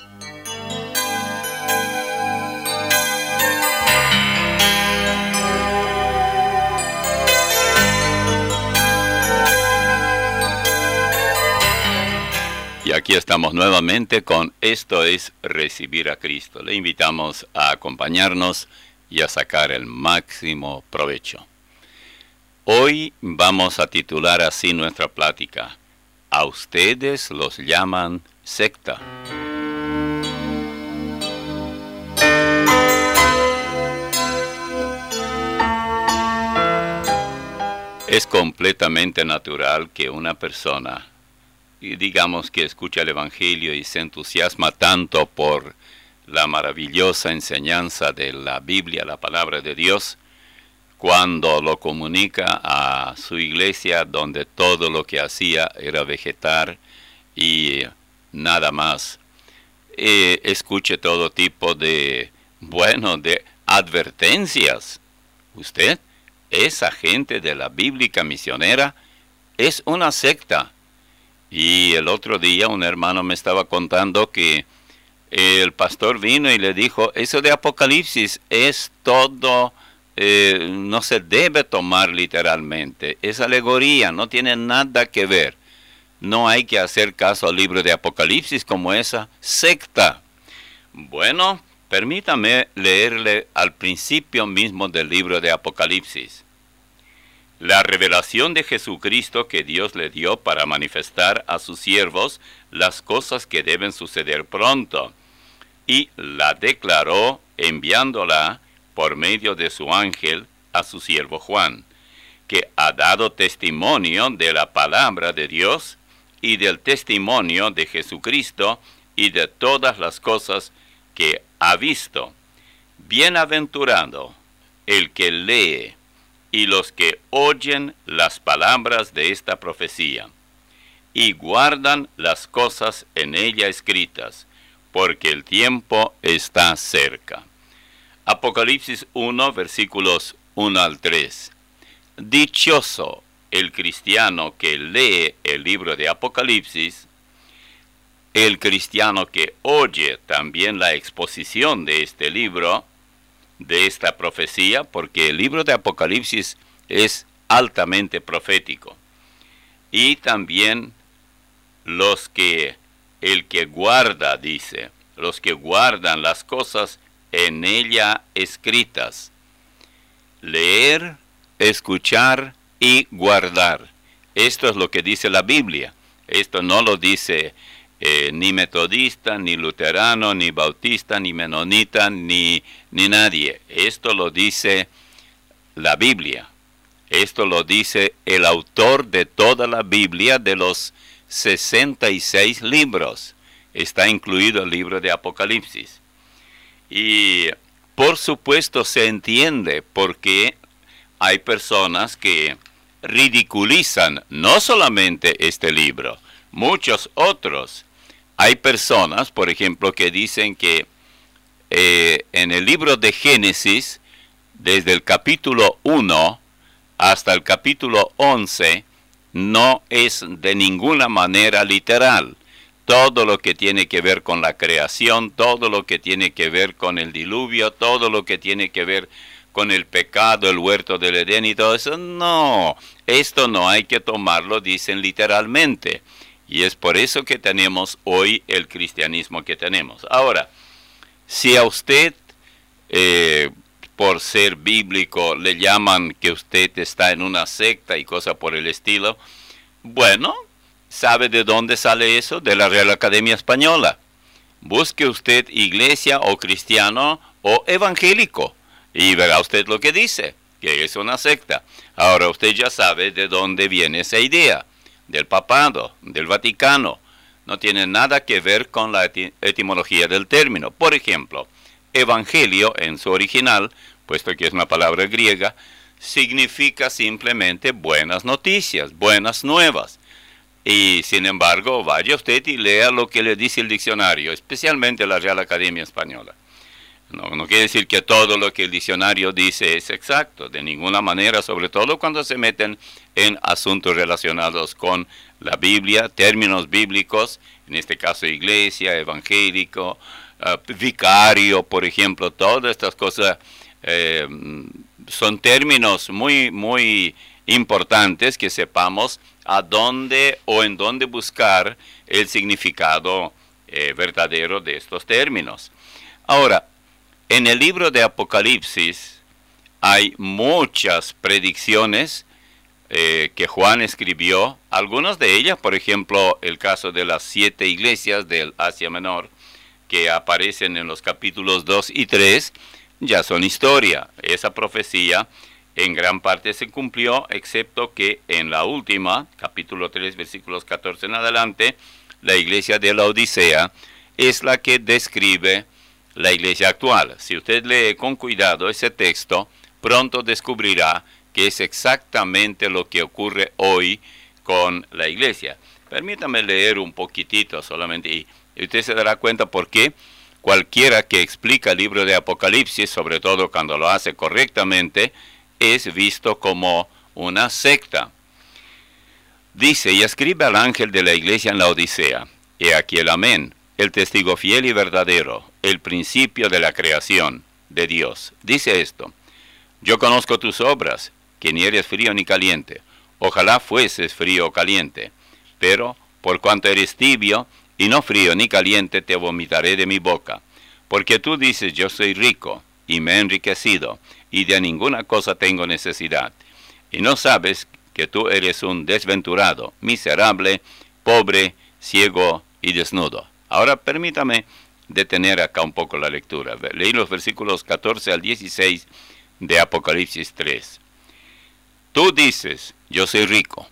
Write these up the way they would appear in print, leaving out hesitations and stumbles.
Y aquí estamos nuevamente con Esto es Recibir a Cristo. Le invitamos a acompañarnos y a sacar el máximo provecho. Hoy vamos a titular así nuestra plática: ¿A ustedes los llaman secta? Es completamente natural que una persona, y digamos que escucha el Evangelio y se entusiasma tanto por la maravillosa enseñanza de la Biblia, la palabra de Dios, cuando lo comunica a su iglesia, donde todo lo que hacía era vegetar y nada más, escuche todo tipo de advertencias. Usted, esa gente de la bíblica misionera, es una secta. Y el otro día un hermano me estaba contando que el pastor vino y le dijo: eso de Apocalipsis es todo, no se debe tomar literalmente, es alegoría, no tiene nada que ver. No hay que hacer caso al libro de Apocalipsis como esa secta. Bueno, permítame leerle al principio mismo del libro de Apocalipsis. La revelación de Jesucristo que Dios le dio para manifestar a sus siervos las cosas que deben suceder pronto, y la declaró enviándola por medio de su ángel a su siervo Juan, que ha dado testimonio de la palabra de Dios y del testimonio de Jesucristo y de todas las cosas que ha visto. Bienaventurado el que lee y los que oyen las palabras de esta profecía, y guardan las cosas en ella escritas, porque el tiempo está cerca. Apocalipsis 1, versículos 1 al 3. Dichoso el cristiano que lee el libro de Apocalipsis, el cristiano que oye también la exposición de este libro, de esta profecía, porque el libro de Apocalipsis es altamente profético. Y también el que guarda, dice, los que guardan las cosas en ella escritas. Leer, escuchar y guardar. Esto es lo que dice la Biblia. Esto no lo dice ni metodista, ni luterano, ni bautista, ni menonita, ni nadie. Esto lo dice la Biblia. Esto lo dice el autor de toda la Biblia, de los 66 libros. Está incluido el libro de Apocalipsis. Y por supuesto se entiende porque hay personas que ridiculizan no solamente este libro, muchos otros. Hay personas, por ejemplo, que dicen que en el libro de Génesis, desde el capítulo 1 hasta el capítulo 11, no es de ninguna manera literal. Todo lo que tiene que ver con la creación, todo lo que tiene que ver con el diluvio, todo lo que tiene que ver con el pecado, el huerto del Edén y todo eso, no. Esto no hay que tomarlo, dicen literalmente. Y es por eso que tenemos hoy el cristianismo que tenemos. Ahora, si a usted, por ser bíblico, le llaman que usted está en una secta y cosas por el estilo, bueno, ¿sabe de dónde sale eso? De la Real Academia Española. Busque usted iglesia o cristiano o evangélico y verá usted lo que dice, que es una secta. Ahora usted ya sabe de dónde viene esa idea. Del papado, del Vaticano. No tiene nada que ver con la etimología del término. Por ejemplo, evangelio en su original, puesto que es una palabra griega, significa simplemente buenas noticias, buenas nuevas. Y sin embargo, vaya usted y lea lo que le dice el diccionario, especialmente la Real Academia Española. No quiere decir que todo lo que el diccionario dice es exacto, de ninguna manera, sobre todo cuando se meten en asuntos relacionados con la Biblia, términos bíblicos, en este caso iglesia, evangélico, vicario, por ejemplo, todas estas cosas son términos muy importantes que sepamos a dónde o en dónde buscar el significado verdadero de estos términos. Ahora, en el libro de Apocalipsis hay muchas predicciones que Juan escribió, algunas de ellas, por ejemplo, el caso de las 7 iglesias del Asia Menor, que aparecen en los capítulos 2 y 3, ya son historia. Esa profecía en gran parte se cumplió, excepto que en la última, capítulo 3, versículos 14 en adelante, la iglesia de la Odisea es la que describe la iglesia actual. Si usted lee con cuidado ese texto, pronto descubrirá que es exactamente lo que ocurre hoy con la iglesia. Permítame leer un poquitito solamente y usted se dará cuenta por qué cualquiera que explica el libro de Apocalipsis, sobre todo cuando lo hace correctamente, es visto como una secta. Dice, y escribe al ángel de la iglesia en la Odisea, he aquí el amén, el testigo fiel y verdadero, el principio de la creación de Dios. Dice esto, yo conozco tus obras, que ni eres frío ni caliente. Ojalá fueses frío o caliente, pero por cuanto eres tibio y no frío ni caliente, te vomitaré de mi boca. Porque tú dices, yo soy rico y me he enriquecido, y de ninguna cosa tengo necesidad. Y no sabes que tú eres un desventurado, miserable, pobre, ciego y desnudo. Ahora permítame detener acá un poco la lectura. Leí los versículos 14 al 16 de Apocalipsis 3. Tú dices, yo soy rico.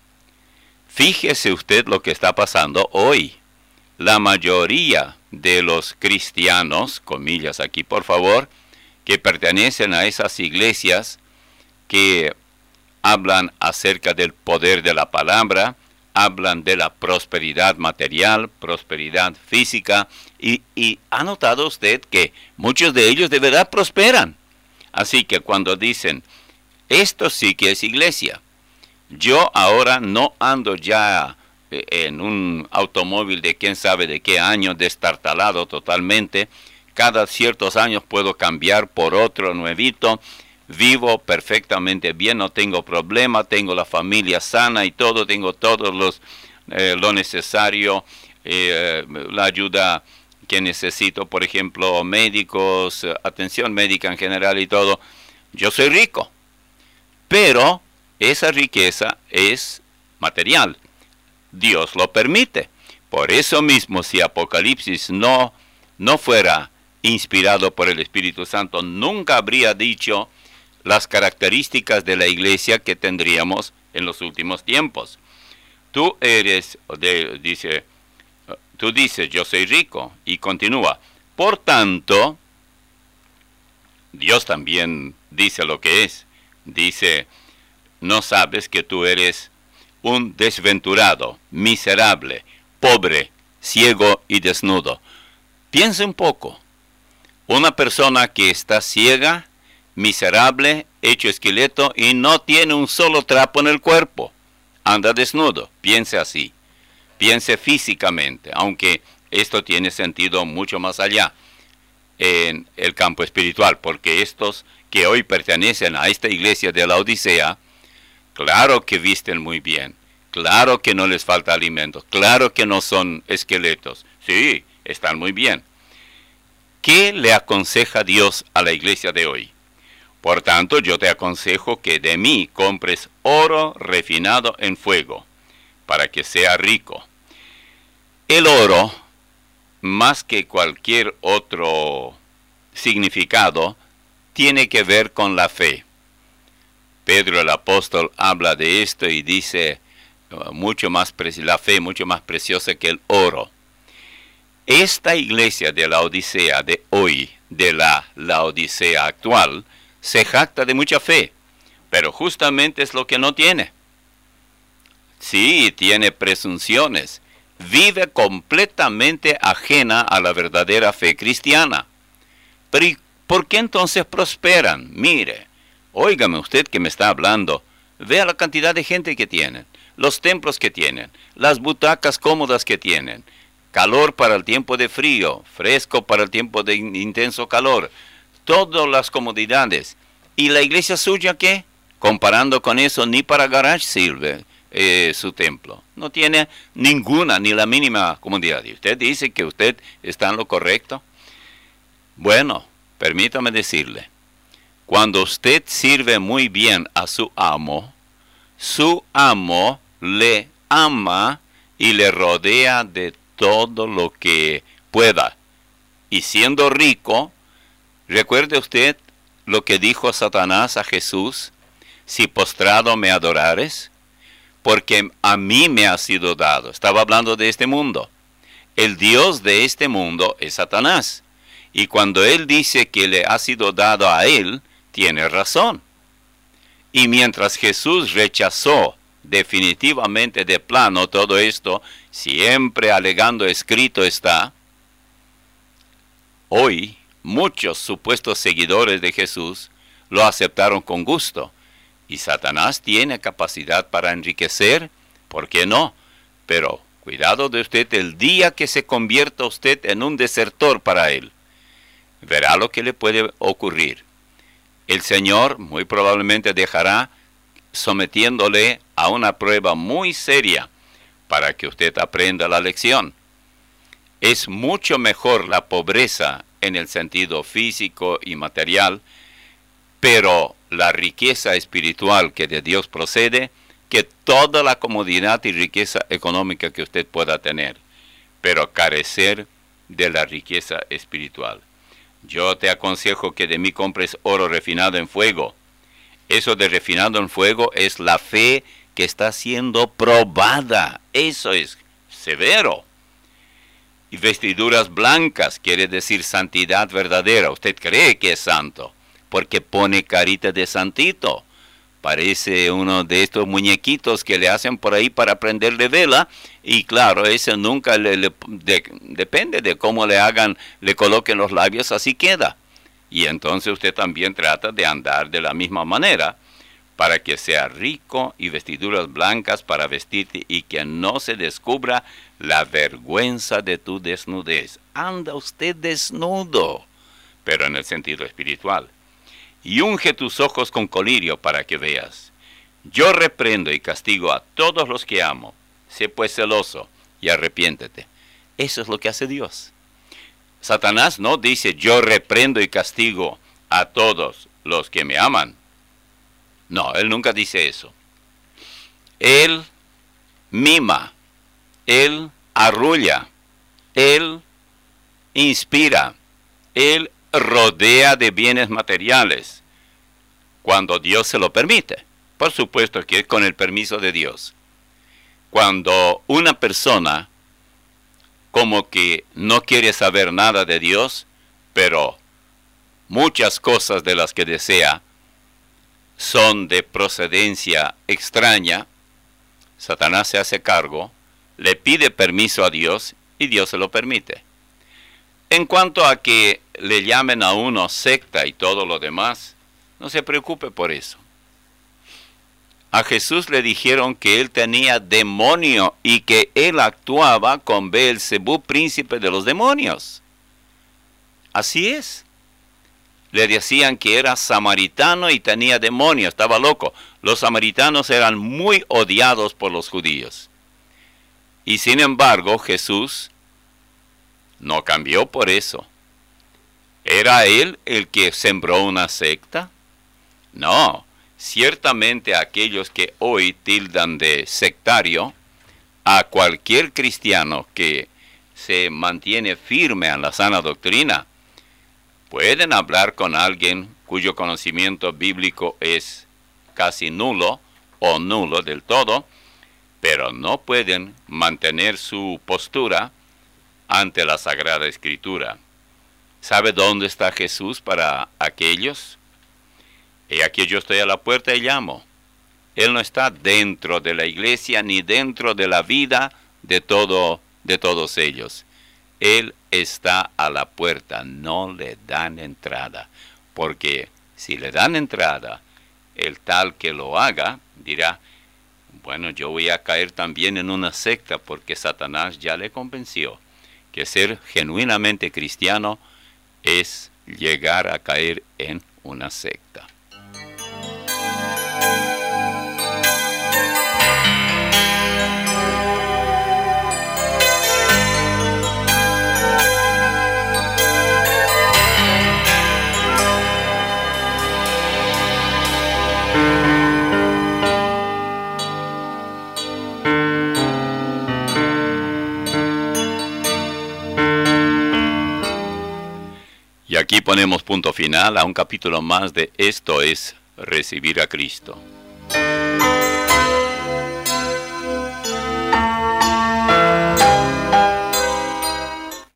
Fíjese usted lo que está pasando hoy. La mayoría de los cristianos, comillas aquí por favor, que pertenecen a esas iglesias que hablan acerca del poder de la palabra, hablan de la prosperidad material, prosperidad física, y ha notado usted que muchos de ellos de verdad prosperan. Así que cuando dicen, esto sí que es iglesia, yo ahora no ando ya en un automóvil de quién sabe de qué año, destartalado totalmente, cada ciertos años puedo cambiar por otro nuevito, vivo perfectamente bien, no tengo problema, tengo la familia sana y todo, tengo todos lo necesario, la ayuda que necesito, por ejemplo, médicos, atención médica en general y todo. Yo soy rico, pero esa riqueza es material. Dios lo permite. Por eso mismo, si Apocalipsis no fuera inspirado por el Espíritu Santo, nunca habría dicho las características de la iglesia que tendríamos en los últimos tiempos. Tú dices, yo soy rico, y continúa. Por tanto, Dios también dice lo que es. Dice, no sabes que tú eres un desventurado, miserable, pobre, ciego y desnudo. Piensa un poco. Una persona que está ciega, miserable, hecho esqueleto y no tiene un solo trapo en el cuerpo. Anda desnudo. Piense así. Piense físicamente, aunque esto tiene sentido mucho más allá en el campo espiritual, porque estos que hoy pertenecen a esta iglesia de la Odisea, claro que visten muy bien, claro que no les falta alimentos, claro que no son esqueletos, sí, están muy bien. ¿Qué le aconseja Dios a la iglesia de hoy? Por tanto, yo te aconsejo que de mí compres oro refinado en fuego, para que sea rico. El oro, más que cualquier otro significado, tiene que ver con la fe. Pedro el apóstol habla de esto y dice, la fe mucho más preciosa que el oro. Esta iglesia de la Odisea de hoy, de la Odisea actual, se jacta de mucha fe, pero justamente es lo que no tiene. Sí, tiene presunciones, vive completamente ajena a la verdadera fe cristiana. ¿Por qué entonces prosperan? Mire, óigame usted que me está hablando. Vea la cantidad de gente que tienen, los templos que tienen, las butacas cómodas que tienen, calor para el tiempo de frío, fresco para el tiempo de intenso calor, todas las comodidades. ¿Y la iglesia suya qué? Comparando con eso, ni para garage sirve su templo. No tiene ninguna, ni la mínima comodidad. ¿Y usted dice que usted está en lo correcto? Bueno, permítame decirle, cuando usted sirve muy bien a su amo le ama y le rodea de todo lo que pueda. Y siendo rico, recuerde usted lo que dijo Satanás a Jesús: si postrado me adorares, porque a mí me ha sido dado. Estaba hablando de este mundo. El Dios de este mundo es Satanás. Y cuando él dice que le ha sido dado a él, tiene razón. Y mientras Jesús rechazó definitivamente de plano todo esto, siempre alegando escrito está, hoy muchos supuestos seguidores de Jesús lo aceptaron con gusto. Y Satanás tiene capacidad para enriquecer, ¿por qué no? Pero cuidado de usted el día que se convierta usted en un desertor para él. Verá lo que le puede ocurrir. El Señor muy probablemente dejará sometiéndole a una prueba muy seria para que usted aprenda la lección. Es mucho mejor la pobreza en el sentido físico y material, pero la riqueza espiritual que de Dios procede, que toda la comodidad y riqueza económica que usted pueda tener, pero carecer de la riqueza espiritual. Yo te aconsejo que de mí compres oro refinado en fuego. Eso de refinado en fuego es la fe que está siendo probada. Eso es severo. Y vestiduras blancas quiere decir santidad verdadera. Usted cree que es santo porque pone carita de santito. Parece uno de estos muñequitos que le hacen por ahí para prenderle vela. Y claro, ese nunca depende de cómo le hagan, le coloquen los labios, así queda. Y entonces usted también trata de andar de la misma manera para que sea rico y vestiduras blancas para vestirte y que no se descubra la vergüenza de tu desnudez. Anda usted desnudo, pero en el sentido espiritual. Y unge tus ojos con colirio para que veas. Yo reprendo y castigo a todos los que amo. Sé pues celoso y arrepiéntete. Eso es lo que hace Dios. Satanás no dice yo reprendo y castigo a todos los que me aman. No, él nunca dice eso. Él mima, él arrulla, él inspira, él rodea de bienes materiales cuando Dios se lo permite. Por supuesto que es con el permiso de Dios. Cuando una persona como que no quiere saber nada de Dios, pero muchas cosas de las que desea son de procedencia extraña, Satanás se hace cargo, le pide permiso a Dios y Dios se lo permite. En cuanto a que le llamen a uno secta y todo lo demás, no se preocupe por eso. A Jesús le dijeron que él tenía demonio y que él actuaba con Beelzebú, príncipe de los demonios. Así es. Le decían que era samaritano y tenía demonio, estaba loco. Los samaritanos eran muy odiados por los judíos. Y sin embargo, Jesús no cambió por eso. ¿Era él el que sembró una secta? No, ciertamente aquellos que hoy tildan de sectario a cualquier cristiano que se mantiene firme en la sana doctrina, pueden hablar con alguien cuyo conocimiento bíblico es casi nulo o nulo del todo, pero no pueden mantener su postura ante la Sagrada Escritura. ¿Sabe dónde está Jesús para aquellos? Y aquí yo estoy a la puerta y llamo. Él no está dentro de la iglesia ni dentro de la vida de todos ellos. Él está a la puerta, no le dan entrada, porque si le dan entrada, el tal que lo haga dirá, bueno, yo voy a caer también en una secta porque Satanás ya le convenció que ser genuinamente cristiano es llegar a caer en una secta. Y aquí ponemos punto final a un capítulo más de Esto es Recibir a Cristo.